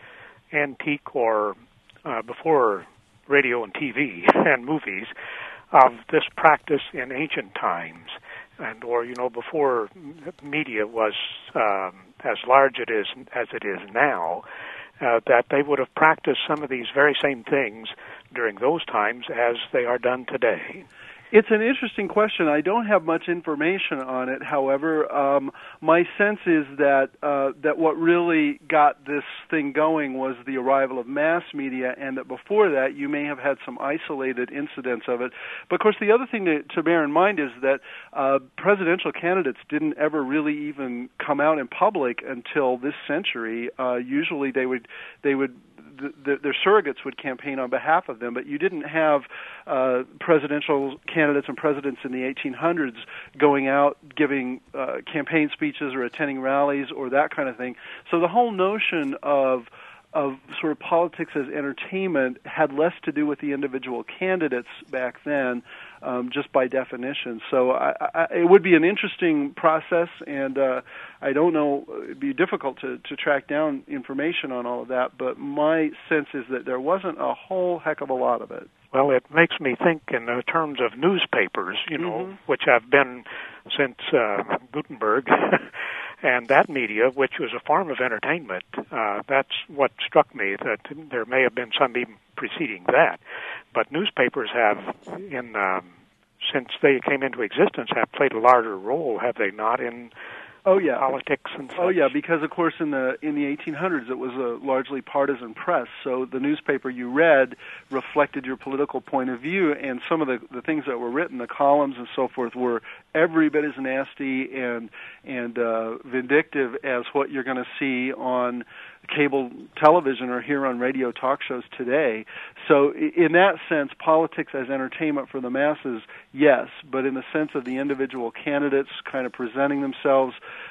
[SPEAKER 4] antique or uh, before radio and T V and movies of this practice in ancient times, and or you know before media was um, as large it is as it is now. Uh, that they would have practiced some of these very same things during those times as they are done today?
[SPEAKER 2] It's an interesting question. I don't have much information on it. However, um, my sense is that uh, that what really got this thing going was the arrival of mass media, and that before that you may have had some isolated incidents of it. But of course, the other thing to, to bear in mind is that uh, presidential candidates didn't ever really even come out in public until this century. Uh, usually, they would they would. The, the, their surrogates would campaign on behalf of them, but you didn't have uh, presidential candidates and presidents in the eighteen hundreds going out giving uh, campaign speeches or attending rallies or that kind of thing. So the whole notion of of sort of politics as entertainment had less to do with the individual candidates back then, um, just by definition. So I, I, it would be an interesting process, and uh, I don't know, it'd be difficult to, to track down information on all of that, but my sense is that there wasn't a whole heck of a lot of it.
[SPEAKER 4] Well, it makes me think in the terms of newspapers, you know,
[SPEAKER 2] mm-hmm.
[SPEAKER 4] which have been since uh, Gutenberg, and that media, which was a form of entertainment. Uh, that's what struck me, that there may have been some even preceding that. But newspapers have, in um, since they came into existence, have played a larger role, have they not, in
[SPEAKER 2] Oh yeah,
[SPEAKER 4] politics and such?
[SPEAKER 2] Oh yeah, because of course in the in the eighteen hundreds it was a largely partisan press, so the newspaper you read reflected your political point of view, and some of the the things that were written, the columns and so forth, were every bit as nasty and and uh, vindictive as what you're going to see on cable television or here on radio talk shows today. So in that sense, politics as entertainment for the masses, yes, but in the sense of the individual candidates kind of presenting themselves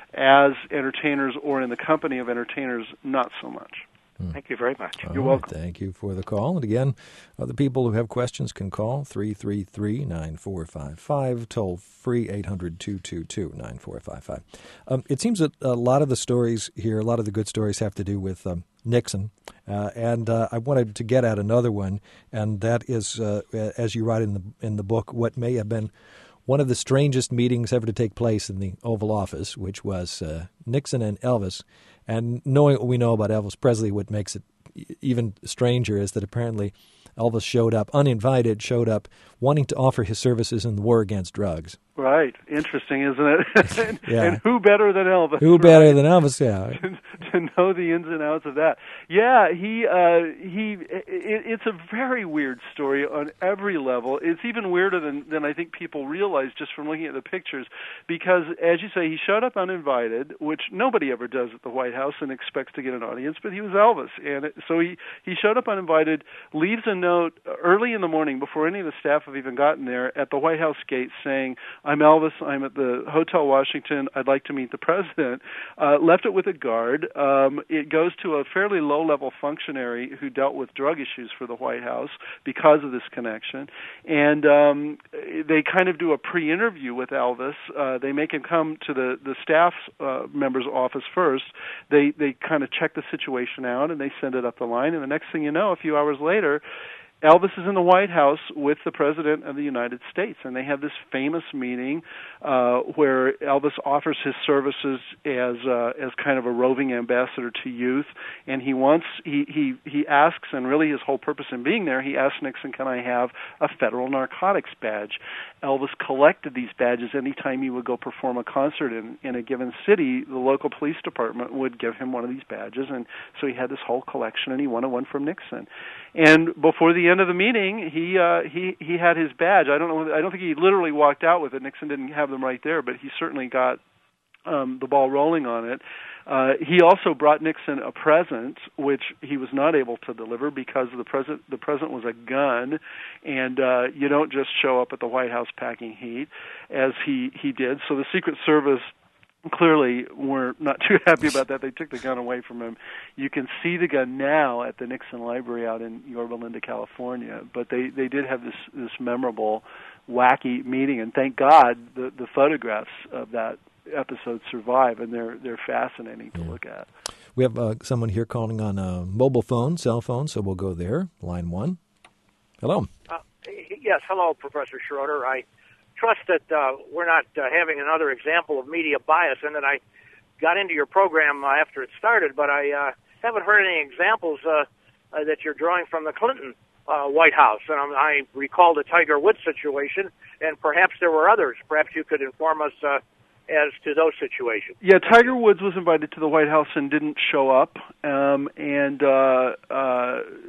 [SPEAKER 2] as entertainers or in the company of entertainers, not so much.
[SPEAKER 4] Thank you very much.
[SPEAKER 2] You're welcome.
[SPEAKER 1] Thank you for the call. And again, other people who have questions can call three three three, nine four five five, toll free eight hundred, two two two, nine four five five. Um, it seems that a lot of the stories here, a lot of the good stories have to do with um, Nixon. Uh, and uh, I wanted to get at another one, and that is, uh, as you write in the in the book, what may have been one of the strangest meetings ever to take place in the Oval Office, which was uh, Nixon and Elvis. And knowing what we know about Elvis Presley, what makes it even stranger is that apparently Elvis showed up, uninvited, showed up wanting to offer his services in the war against drugs.
[SPEAKER 2] Right. Interesting, isn't it? and,
[SPEAKER 1] yeah.
[SPEAKER 2] and who better than Elvis?
[SPEAKER 1] Who better right? than Elvis, yeah.
[SPEAKER 2] to, to know the ins and outs of that. Yeah, he, uh, he. It, it's a very weird story on every level. It's even weirder than, than I think people realize just from looking at the pictures, because, as you say, he showed up uninvited, which nobody ever does at the White House and expects to get an audience, but he was Elvis. And it, so he, he showed up uninvited, leaves a note early in the morning before any of the staff have even gotten there at the White House gate saying, I'm Elvis, I'm at the Hotel Washington, I'd like to meet the president. Uh, left it with a guard. Um, it goes to a fairly low-level functionary who dealt with drug issues for the White House because of this connection. And um, they kind of do a pre-interview with Elvis. Uh, they make him come to the, the staff uh, member's office first. They, they kind of check the situation out, and they send it up the line. And the next thing you know, a few hours later, Elvis is in the White House with the President of the United States, and they have this famous meeting uh, where Elvis offers his services as uh, as kind of a roving ambassador to youth, and he wants he, he he asks, and really his whole purpose in being there, he asks Nixon, "Can I have a federal narcotics badge?" Elvis collected these badges anytime he would go perform a concert in, in a given city. The local police department would give him one of these badges, and so he had this whole collection, and he wanted one from Nixon. And before the end of the meeting, he uh, he he had his badge. I don't know. I don't think he literally walked out with it. Nixon didn't have them right there, but he certainly got um, the ball rolling on it. Uh, he also brought Nixon a present, which he was not able to deliver because the present the present was a gun, and uh, you don't just show up at the White House packing heat, as he he did. So the Secret Service clearly were not too happy about that. They took the gun away from him. You can see the gun now at the Nixon Library out in Yorba Linda, California. But they, they did have this, this memorable, wacky meeting, and thank God the, the photographs of that episode survive, and they're they're fascinating to yeah. look at.
[SPEAKER 1] We have uh, someone here calling on a mobile phone, cell phone, so we'll go there. Line one. Hello.
[SPEAKER 5] Uh, yes, hello, Professor Schroeder. I trust that uh, we're not uh, having another example of media bias, and that I got into your program uh, after it started, but I uh, haven't heard any examples uh, uh, that you're drawing from the Clinton uh, White House. And um, I recall the Tiger Woods situation, and perhaps there were others. Perhaps you could inform us uh, as to those situations.
[SPEAKER 2] Yeah, Tiger Woods was invited to the White House and didn't show up, um, and uh, uh,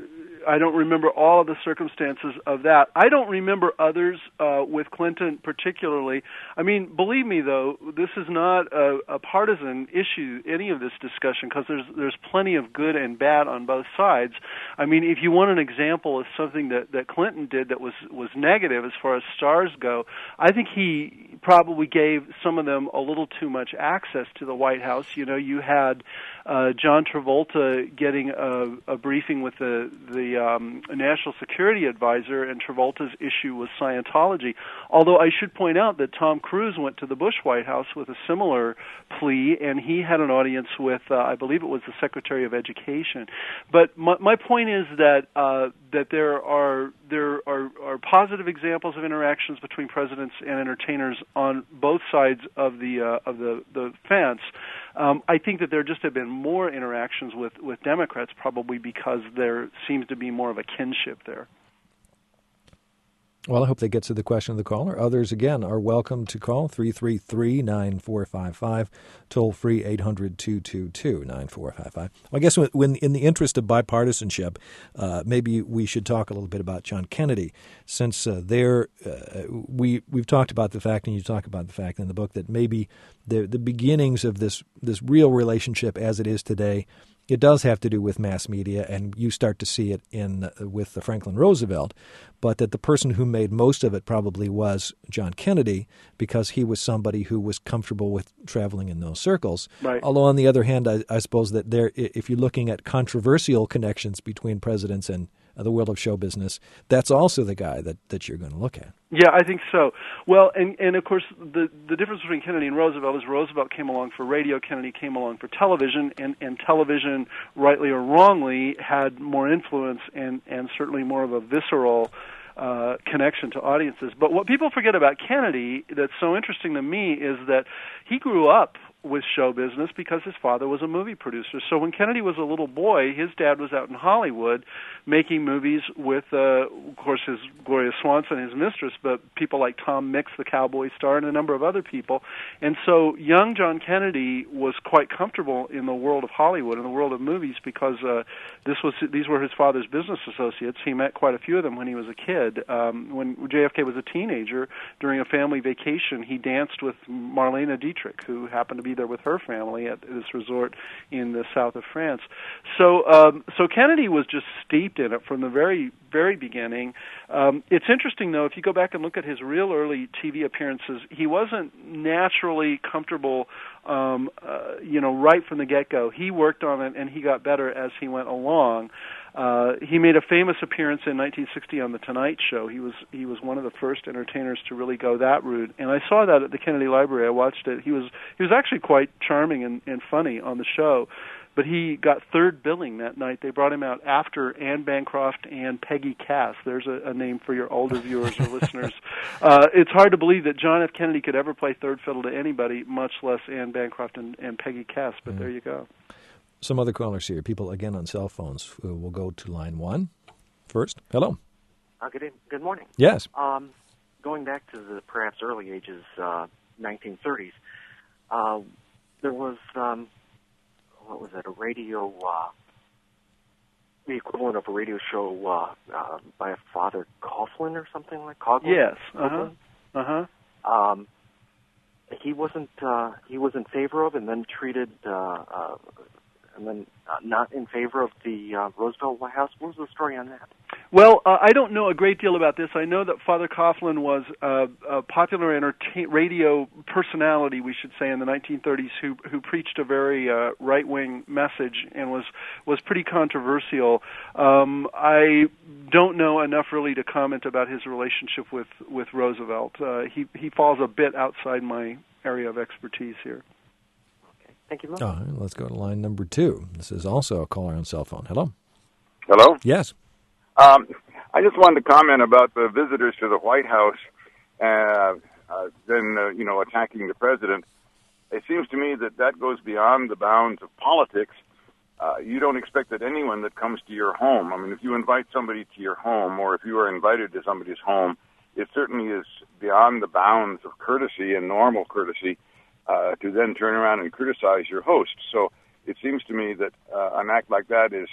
[SPEAKER 2] I don't remember all of the circumstances of that. I don't remember others uh, with Clinton particularly. I mean, believe me, though, this is not a, a partisan issue, any of this discussion, because there's there's plenty of good and bad on both sides. I mean, if you want an example of something that, that Clinton did that was, was negative as far as stars go, I think he probably gave some of them a little too much access to the White House. You know, you had uh, John Travolta getting a, a briefing with the the um, National Security Advisor, and Travolta's issue was Scientology. Although I should point out that Tom Cruise went to the Bush White House with a similar plea, and he had an audience with, uh, I believe it was the Secretary of Education. But my, my point is that uh, that there are there are, are positive examples of interactions between presidents and entertainers on both sides of the uh, of the the fence. Um, I think that there just have been more interactions with, with Democrats, probably because there seems to be more of a kinship there.
[SPEAKER 1] Well, I hope that gets to the question of the caller. Others, again, are welcome to call three three three, nine four five five, toll free eight hundred, two two two, nine four five five. Well, I guess when, when, in the interest of bipartisanship, uh, maybe we should talk a little bit about John Kennedy, since uh, there uh, we we've talked about the fact, and you talk about the fact in the book, that maybe the the beginnings of this this real relationship as it is today, it does have to do with mass media, and you start to see it in uh, with the Franklin Roosevelt, but that the person who made most of it probably was John Kennedy, because he was somebody who was comfortable with traveling in those circles.
[SPEAKER 2] Right.
[SPEAKER 1] Although on the other hand, I, I suppose that there, if you're looking at controversial connections between presidents and uh, the world of show business, that's also the guy that, that you're going to look at.
[SPEAKER 2] Yeah, I think so. Well, and, and of course, the, the difference between Kennedy and Roosevelt is Roosevelt came along for radio, Kennedy came along for television, and, and television, rightly or wrongly, had more influence and, and certainly more of a visceral uh, connection to audiences. But what people forget about Kennedy that's so interesting to me is that he grew up with show business because his father was a movie producer. So when Kennedy was a little boy, his dad was out in Hollywood making movies with, uh, of course, his Gloria Swanson, his mistress, but people like Tom Mix, the cowboy star, and a number of other people. And so young John Kennedy was quite comfortable in the world of Hollywood, in the world of movies, because uh, this was these were his father's business associates. He met quite a few of them when he was a kid. Um, when J F K was a teenager, during a family vacation, he danced with Marlene Dietrich, who happened to be there with her family at this resort in the south of France. So, um, so Kennedy was just steeped in it from the very, very beginning. Um, it's interesting, though, if you go back and look at his real early T V appearances, he wasn't naturally comfortable, um, uh, you know, right from the get-go. He worked on it, and he got better as he went along. Uh, he made a famous appearance in nineteen sixty on The Tonight Show. He was he was one of the first entertainers to really go that route, and I saw that at the Kennedy Library. I watched it. He was he was actually quite charming and, and funny on the show, but he got third billing that night. They brought him out after Anne Bancroft and Peggy Cass. There's a, a name for your older viewers or listeners. Uh, it's hard to believe that John F. Kennedy could ever play third fiddle to anybody, much less Anne Bancroft and, and Peggy Cass, but mm. there you go.
[SPEAKER 1] Some other callers here. People, again, on cell phones. Uh, we'll go to line one first. Hello.
[SPEAKER 6] Uh, good, good morning.
[SPEAKER 1] Yes.
[SPEAKER 6] Um, going back to the perhaps early ages, uh, nineteen thirties, uh, there was, um, what was it, a radio, uh, the equivalent of a radio show uh, uh, by a Father Coughlin or something like Coughlin?
[SPEAKER 2] Yes. Uh-huh. Uh-huh.
[SPEAKER 6] Um, he wasn't, uh, he was in favor of and then treated... Uh, uh, and then uh, not in favor of the uh, Roosevelt White House. What was the story on that?
[SPEAKER 2] Well, uh, I don't know a great deal about this. I know that Father Coughlin was uh, a popular entertain- radio personality, we should say, in the nineteen thirties, who who preached a very uh, right-wing message and was was pretty controversial. Um, I don't know enough really to comment about his relationship with with Roosevelt. Uh, he he falls a bit outside my area of expertise here.
[SPEAKER 6] Thank you, Mark.
[SPEAKER 1] All right, let's go to line number two. This is also a caller on cell phone. Hello.
[SPEAKER 7] Hello?
[SPEAKER 1] Yes.
[SPEAKER 7] Um, I just wanted to comment about the visitors to the White House, uh, uh, then, uh, you know, attacking the president. It seems to me that that goes beyond the bounds of politics. Uh, you don't expect that anyone that comes to your home, I mean, if you invite somebody to your home or if you are invited to somebody's home, it certainly is beyond the bounds of courtesy and normal courtesy Uh, to then turn around and criticize your host. So it seems to me that uh, an act like that is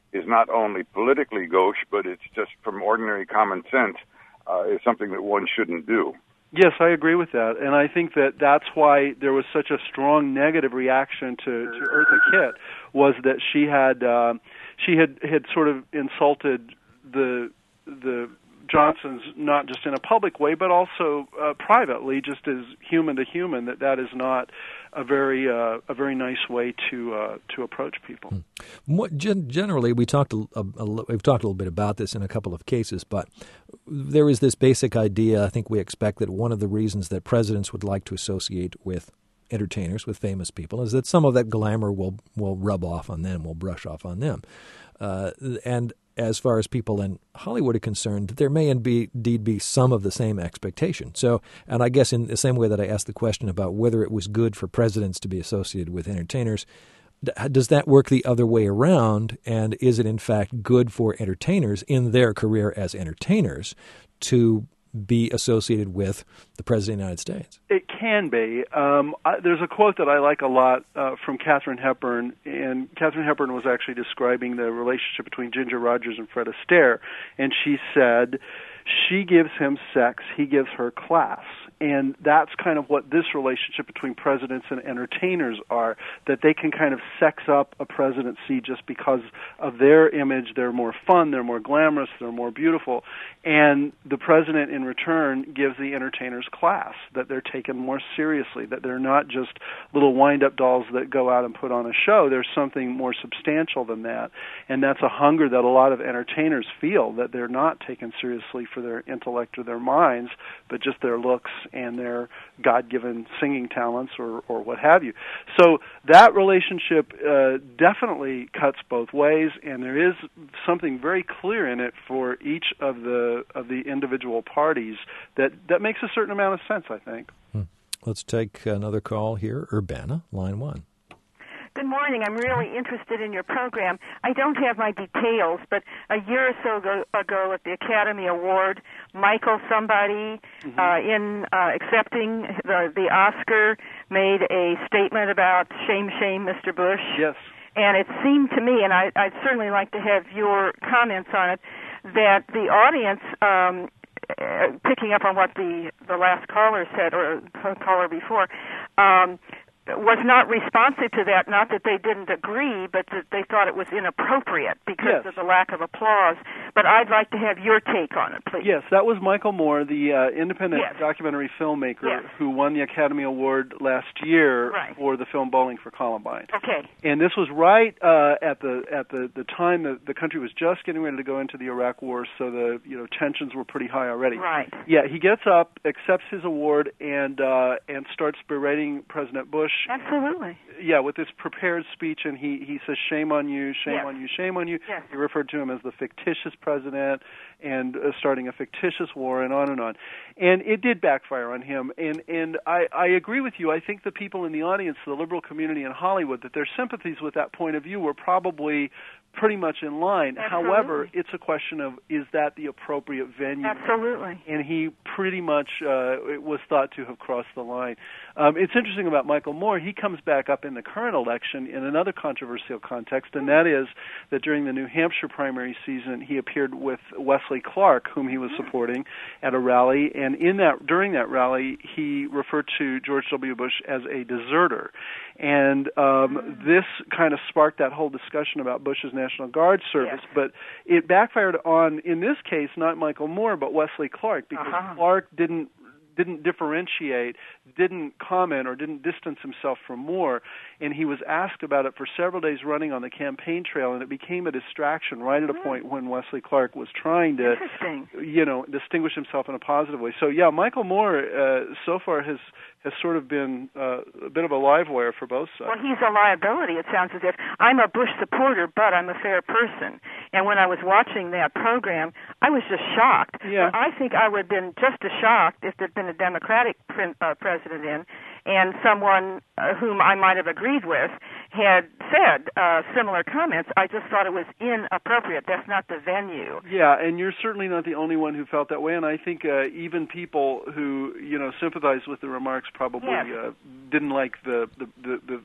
[SPEAKER 7] is not only politically gauche, but it's just from ordinary common sense, uh, is something that one shouldn't do.
[SPEAKER 2] Yes, I agree with that, and I think that that's why there was such a strong negative reaction to, to Eartha Kitt, was that she had uh, she had, had sort of insulted the the Johnsons, not just in a public way, but also uh, privately, just as human to human. That that is not a very uh, a very nice way to uh, to approach people.
[SPEAKER 1] What, gen- generally, we talked a, a, a, we've talked a little bit about this in a couple of cases, but there is this basic idea. I think we expect that one of the reasons that presidents would like to associate with entertainers, with famous people, is that some of that glamour will will rub off on them, will brush off on them, uh, and as far as people in Hollywood are concerned, there may indeed be some of the same expectation. So, and I guess in the same way that I asked the question about whether it was good for presidents to be associated with entertainers, does that work the other way around? And is it in fact good for entertainers in their career as entertainers to be associated with the President of the United States?
[SPEAKER 2] It can be. Um, I, there's a quote that I like a lot uh, from Katharine Hepburn, and Katharine Hepburn was actually describing the relationship between Ginger Rogers and Fred Astaire, and she said, she gives him sex, he gives her class. And that's kind of what this relationship between presidents and entertainers are, that they can kind of sex up a presidency just because of their image. They're more fun, they're more glamorous, they're more beautiful. And the president, in return, gives the entertainers class, that they're taken more seriously, that they're not just little wind-up dolls that go out and put on a show. There's something more substantial than that. And that's a hunger that a lot of entertainers feel, that they're not taken seriously for their intellect or their minds, but just their looks and their God-given singing talents or, or what have you. So that relationship uh, definitely cuts both ways, and there is something very clear in it for each of the of the individual parties that, that makes a certain amount of sense, I think.
[SPEAKER 1] Hmm. Let's take another call here. Urbana, line one.
[SPEAKER 8] Good morning. I'm really interested in your program. I don't have my details, but a year or so ago, ago at the Academy Award, Michael somebody mm-hmm. uh, in uh, accepting the, the Oscar made a statement about shame, shame, Mister Bush.
[SPEAKER 2] Yes.
[SPEAKER 8] And it seemed to me, and I, I'd certainly like to have your comments on it, that the audience, um, uh, picking up on what the, the last caller said, or caller before, um, was not responsive to that, not that they didn't agree, but that they thought it was inappropriate because yes. of the lack of applause. But I'd like to have your take on it, please.
[SPEAKER 2] Yes, that was Michael Moore, the uh, independent
[SPEAKER 8] yes.
[SPEAKER 2] documentary filmmaker
[SPEAKER 8] yes.
[SPEAKER 2] who won the Academy Award last year
[SPEAKER 8] right.
[SPEAKER 2] for the film Bowling for Columbine.
[SPEAKER 8] Okay.
[SPEAKER 2] And this was right uh, at the at the, the time that the country was just getting ready to go into the Iraq War, so the you know tensions were pretty high already.
[SPEAKER 8] Right.
[SPEAKER 2] Yeah, he gets up, accepts his award, and uh, and starts berating President Bush.
[SPEAKER 8] Absolutely.
[SPEAKER 2] Yeah, with this prepared speech, and he, he says, shame on you, shame
[SPEAKER 8] yes.
[SPEAKER 2] on you, shame on you.
[SPEAKER 8] Yes.
[SPEAKER 2] He referred to him as the fictitious president and uh, starting a fictitious war and on and on. And it did backfire on him. And, and I, I agree with you. I think the people in the audience, the liberal community in Hollywood, that their sympathies with that point of view were probably pretty much in line.
[SPEAKER 8] Absolutely.
[SPEAKER 2] However, it's a question of, is that the appropriate venue?
[SPEAKER 8] Absolutely.
[SPEAKER 2] And he pretty much uh, was thought to have crossed the line. Um, it's interesting about Michael Moore. He comes back up in the current election in another controversial context, and that is that during the New Hampshire primary season, he appeared with Wesley Clark, whom he was supporting, at a rally. And in that during that rally, he referred to George W. Bush as a deserter. And um, this kind of sparked that whole discussion about Bush's National Guard service.
[SPEAKER 8] Yes.
[SPEAKER 2] But it backfired on, in this case, not Michael Moore, but Wesley Clark, because
[SPEAKER 8] uh-huh.
[SPEAKER 2] Clark didn't didn't differentiate, didn't comment, or didn't distance himself from Moore, and he was asked about it for several days running on the campaign trail, and it became a distraction right at a point when Wesley Clark was trying to, you know, distinguish himself in a positive way. So, yeah, Michael Moore uh, so far has has sort of been uh, a bit of a live wire for both sides.
[SPEAKER 8] Well, he's a liability, it sounds as if. I'm a Bush supporter, but I'm a fair person. And when I was watching that program, I was just shocked.
[SPEAKER 2] Yeah.
[SPEAKER 8] I think I would have been just as shocked if there'd been a Democratic pre- uh, president in, and someone uh, whom I might have agreed with had said uh, similar comments. I just thought it was inappropriate. That's not the venue.
[SPEAKER 2] Yeah, and you're certainly not the only one who felt that way, and I think uh, even people who, you know, sympathize with the remarks probably
[SPEAKER 8] yes.
[SPEAKER 2] uh, didn't like the, the, the, the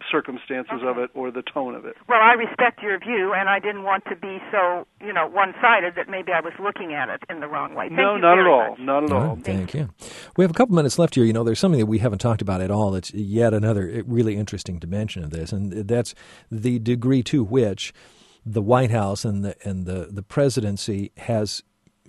[SPEAKER 2] circumstances
[SPEAKER 8] okay.
[SPEAKER 2] of it or the tone of it.
[SPEAKER 8] Well, I respect your view, and I didn't want to be so, you know, one-sided that maybe I was looking at it in the wrong way. Thank
[SPEAKER 2] no,
[SPEAKER 8] you
[SPEAKER 2] not
[SPEAKER 8] very
[SPEAKER 2] at all.
[SPEAKER 8] much.
[SPEAKER 2] Not at all.
[SPEAKER 1] all right, thank you. We have a couple minutes left here. You know, there's something that we haven't talked about at all that's yet another really interesting dimension of this, and that's the degree to which the White House and the and the, the presidency has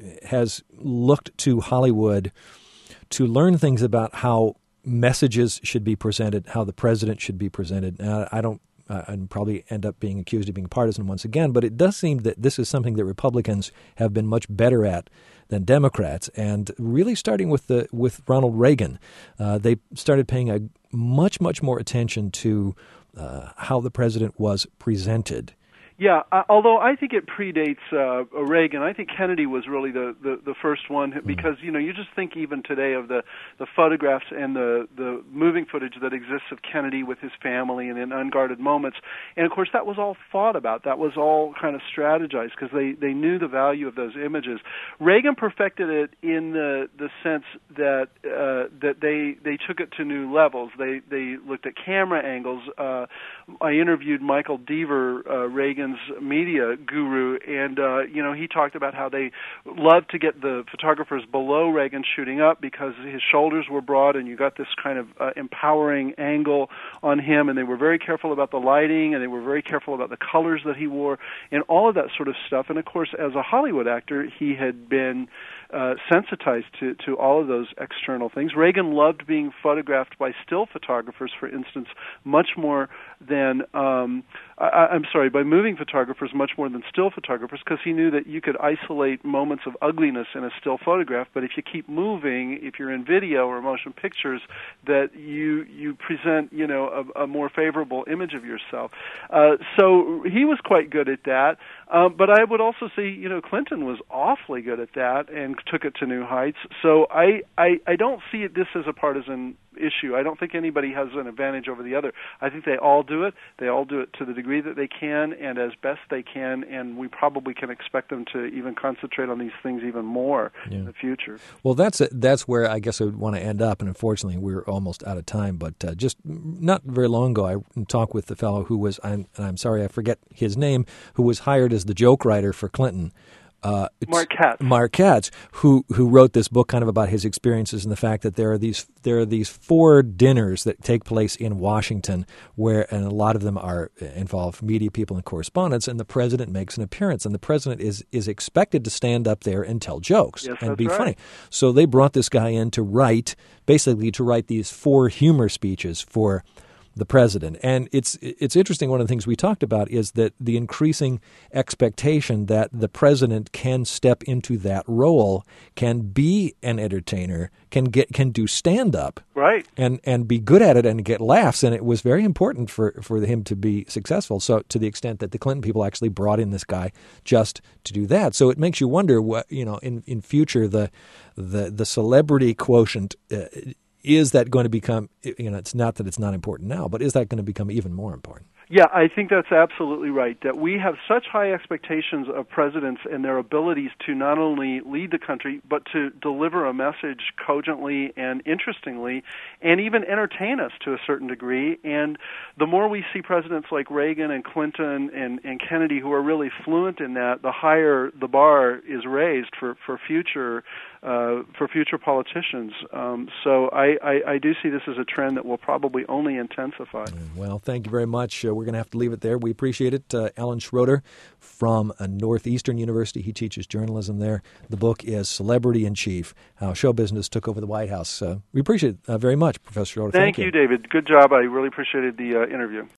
[SPEAKER 1] has looked to Hollywood to learn things about how messages should be presented, how the president should be presented. Uh, I don't uh, and probably end up being accused of being partisan once again, but it does seem that this is something that Republicans have been much better at than Democrats. And really starting with the with Ronald Reagan, uh, they started paying a much, much more attention to uh, how the president was presented.
[SPEAKER 2] Yeah, uh, although I think it predates uh, Reagan. I think Kennedy was really the, the, the first one because, you know, you just think even today of the, the photographs and the, the moving footage that exists of Kennedy with his family and in unguarded moments. And, of course, that was all thought about. That was all kind of strategized because they, they knew the value of those images. Reagan perfected it in the, the sense that uh, that they, they took it to new levels. They, they looked at camera angles. Uh, I interviewed Michael Deaver, uh, Reagan media guru, and uh, you know, he talked about how they loved to get the photographers below Reagan shooting up because his shoulders were broad and you got this kind of uh, empowering angle on him, and they were very careful about the lighting and they were very careful about the colors that he wore and all of that sort of stuff. And of course, as a Hollywood actor, he had been uh, sensitized to, to all of those external things. Reagan loved being photographed by still photographers, for instance, much more than um, I, I'm sorry, by moving photographers much more than still photographers, because he knew that you could isolate moments of ugliness in a still photograph, but if you keep moving, if you're in video or motion pictures, that you you present, you know, a, a more favorable image of yourself. Uh, so he was quite good at that. Um, but I would also say, you know, Clinton was awfully good at that and took it to new heights. So I, I, I don't see this as a partisan issue. I don't think anybody has an advantage over the other. I think they all do it. They all do it to the degree that they can and as best they can, and we probably can expect them to even concentrate on these things even more yeah. in the future.
[SPEAKER 1] Well, that's that's where I guess I would want to end up, and unfortunately we're almost out of time, but uh, just not very long ago I talked with the fellow who was, I'm, and I'm sorry I forget his name, who was hired as the joke writer for Clinton. Uh,
[SPEAKER 2] Mark Katz.
[SPEAKER 1] Mark Katz, who who wrote this book kind of about his experiences and the fact that there are these there are these four dinners that take place in Washington, where and a lot of them are involve media people and correspondents, and the president makes an appearance, and the president is is expected to stand up there and tell jokes
[SPEAKER 2] yes,
[SPEAKER 1] and be
[SPEAKER 2] right.
[SPEAKER 1] funny. So they brought this guy in to write, basically to write these four humor speeches for the president. And it's it's interesting, one of the things we talked about is that the increasing expectation that the president can step into that role, can be an entertainer, can get can do stand-up.
[SPEAKER 2] Right.
[SPEAKER 1] And and be good at it and get laughs. And it was very important for, for him to be successful. So to the extent that the Clinton people actually brought in this guy just to do that. So it makes you wonder what, you know, in, in future the the the celebrity quotient uh, is that going to become, you know, it's not that it's not important now, but is that going to become even more important?
[SPEAKER 2] Yeah, I think that's absolutely right, that we have such high expectations of presidents and their abilities to not only lead the country, but to deliver a message cogently and interestingly, and even entertain us to a certain degree. And the more we see presidents like Reagan and Clinton and, and Kennedy who are really fluent in that, the higher the bar is raised for, for future uh, for future politicians. Um, so I, I, I do see this as a trend that will probably only intensify.
[SPEAKER 1] Well, thank you very much. Uh, we're going to have to leave it there. We appreciate it. Uh, Alan Schroeder from uh, Northeastern University. He teaches journalism there. The book is Celebrity in Chief, How Show Business Took Over the White House. Uh, we appreciate it uh, very much, Professor Schroeder.
[SPEAKER 2] Thank,
[SPEAKER 1] thank you.
[SPEAKER 2] you, David. Good job. I really appreciated the uh, interview.